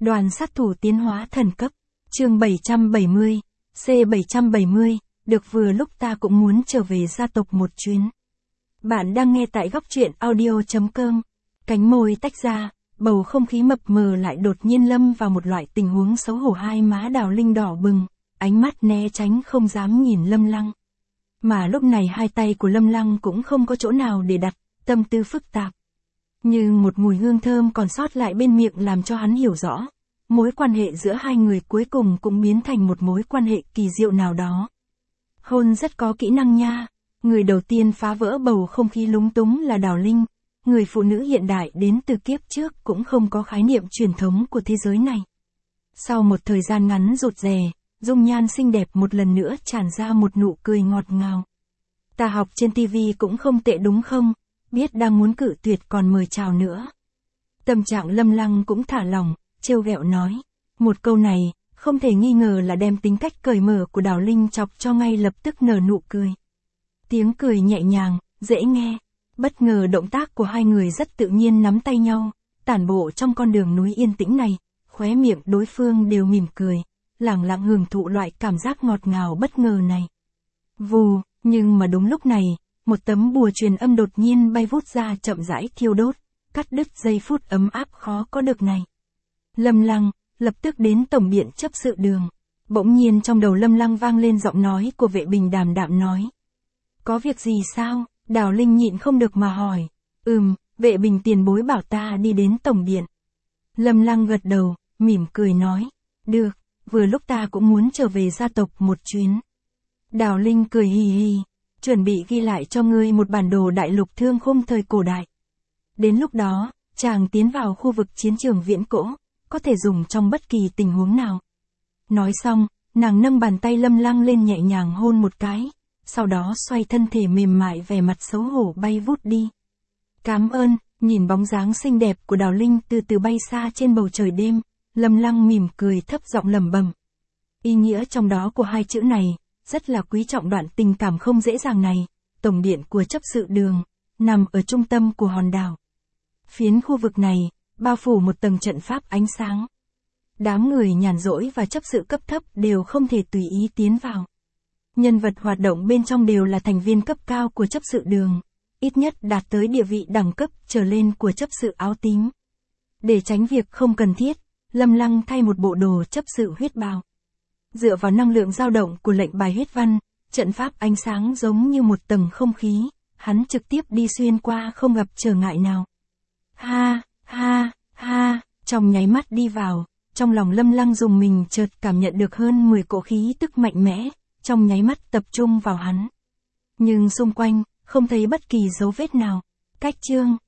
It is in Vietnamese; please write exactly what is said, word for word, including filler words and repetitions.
Đoàn sát thủ tiến hóa thần cấp. Chương bảy trăm bảy mươi, C bảy trăm bảy mươi, được vừa lúc ta cũng muốn trở về gia tộc một chuyến. Bạn đang nghe tại góc truyện audio chấm com. Cánh môi tách ra, bầu không khí mập mờ lại đột nhiên lâm vào một loại tình huống xấu hổ. Hai má Đào Linh đỏ bừng, ánh mắt né tránh không dám nhìn Lâm Lăng. Mà lúc này hai tay của Lâm Lăng cũng không có chỗ nào để đặt, tâm tư phức tạp. Nhưng một mùi hương thơm còn sót lại bên miệng làm cho hắn hiểu rõ. Mối quan hệ giữa hai người cuối cùng cũng biến thành một mối quan hệ kỳ diệu nào đó. Hôn rất có kỹ năng nha. Người đầu tiên phá vỡ bầu không khí lúng túng là Đào Linh. Người phụ nữ hiện đại đến từ kiếp trước cũng không có khái niệm truyền thống của thế giới này. Sau một thời gian ngắn rụt rè, dung nhan xinh đẹp một lần nữa tràn ra một nụ cười ngọt ngào. Ta học trên tivi cũng không tệ đúng không? Biết đang muốn cự tuyệt còn mời chào nữa. Tâm trạng Lâm Lăng cũng thả lỏng, trêu ghẹo nói. Một câu này, không thể nghi ngờ là đem tính cách cởi mở của Đào Linh chọc cho ngay lập tức nở nụ cười. Tiếng cười nhẹ nhàng, dễ nghe. Bất ngờ động tác của hai người rất tự nhiên nắm tay nhau, tản bộ trong con đường núi yên tĩnh này, khóe miệng đối phương đều mỉm cười, lẳng lặng hưởng thụ loại cảm giác ngọt ngào bất ngờ này. Vù, nhưng mà đúng lúc này, một tấm bùa truyền âm đột nhiên bay vút ra chậm rãi thiêu đốt, cắt đứt giây phút ấm áp khó có được này. Lâm Lăng, lập tức đến tổng biện chấp sự đường. Bỗng nhiên trong đầu Lâm Lăng vang lên giọng nói của Vệ Bình đàm đạm nói. Có việc gì sao? Đào Linh nhịn không được mà hỏi. Ừm, Vệ Bình tiền bối bảo ta đi đến tổng điện. Lâm Lăng gật đầu, mỉm cười nói. Được, vừa lúc ta cũng muốn trở về gia tộc một chuyến. Đào Linh cười hì hì. Chuẩn bị ghi lại cho ngươi một bản đồ đại lục thương khung thời cổ đại. Đến lúc đó, chàng tiến vào khu vực chiến trường viễn cổ, có thể dùng trong bất kỳ tình huống nào. Nói xong, nàng nâng bàn tay Lâm Lăng lên nhẹ nhàng hôn một cái, sau đó xoay thân thể mềm mại vẻ mặt xấu hổ bay vút đi. Cảm ơn, nhìn bóng dáng xinh đẹp của Đào Linh từ từ bay xa trên bầu trời đêm, Lâm Lăng mỉm cười thấp giọng lẩm bẩm. Ý nghĩa trong đó của hai chữ này, rất là quý trọng đoạn tình cảm không dễ dàng này. Tổng điện của chấp sự đường, nằm ở trung tâm của hòn đảo. Phiến khu vực này, bao phủ một tầng trận pháp ánh sáng. Đám người nhàn rỗi và chấp sự cấp thấp đều không thể tùy ý tiến vào. Nhân vật hoạt động bên trong đều là thành viên cấp cao của chấp sự đường, ít nhất đạt tới địa vị đẳng cấp trở lên của chấp sự áo tím. Để tránh việc không cần thiết, Lâm Lăng thay một bộ đồ chấp sự huyết bào. Dựa vào năng lượng dao động của lệnh bài huyết văn, trận pháp ánh sáng giống như một tầng không khí, hắn trực tiếp đi xuyên qua không gặp trở ngại nào. Ha, ha, ha, trong nháy mắt đi vào, trong lòng Lâm Lăng dùng mình chợt cảm nhận được hơn mười cỗ khí tức mạnh mẽ, trong nháy mắt tập trung vào hắn. Nhưng xung quanh, không thấy bất kỳ dấu vết nào. Cách chương